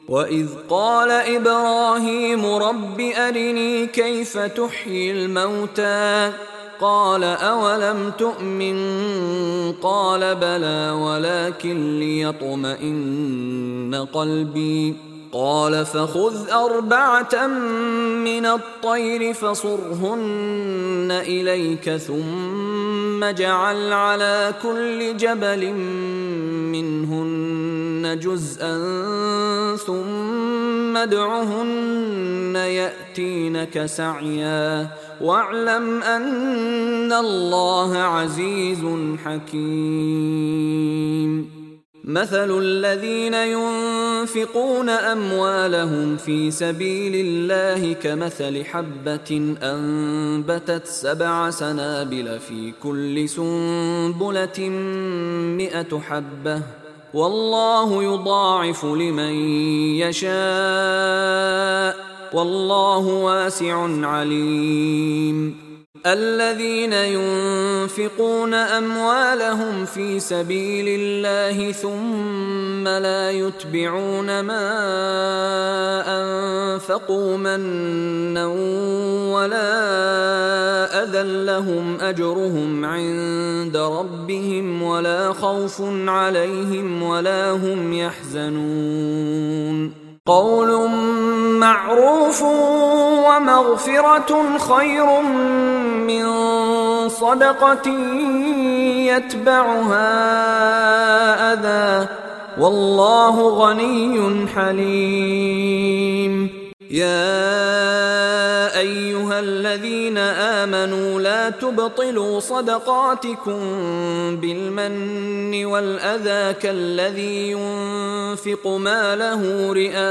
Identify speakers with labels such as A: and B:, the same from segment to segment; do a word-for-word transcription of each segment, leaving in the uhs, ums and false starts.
A: وإذ قال إبراهيم رب أرني كيف تحيي الموتى قال أولم تؤمن قال بلى ولكن ليطمئن قلبي قال فخذ أربعة من الطير فصرهن إليك ثم اجعل على كل جبل منهن جزءا ثم ادعهن يأتينك سعيا واعلم أن الله عزيز حكيم. مثل الذين ينفقون أموالهم في سبيل الله كمثل حبة أنبتت سبع سنابل في كل سنبلة مئة حبة والله يضاعف لمن يشاء والله واسع عليم. الذين ينفقون أموالهم في سبيل الله ثم لا يتبعون ما أنفقوا منا ولا أذى لهم أجرهم عند ربهم ولا خوف عليهم ولا هم يحزنون. قول معروف ومغفرة خير من صدقة يتبعها أذى والله غني حليم. يا أيها الذين آمنوا لا تبطلوا صدقاتكم بالمن والأذى كالذي ينفق ماله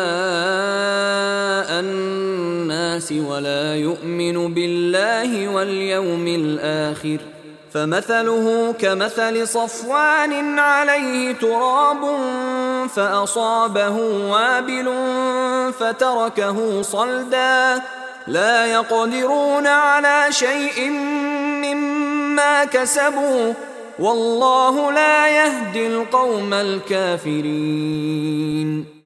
A: رئاء الناس ولا يؤمن بالله واليوم الآخر فمثله كمثل صفوان عليه تراب فأصابه وابل فتركه صلدا لا يقدرون على شيء مما كسبوا والله لا يهدي القوم الكافرين.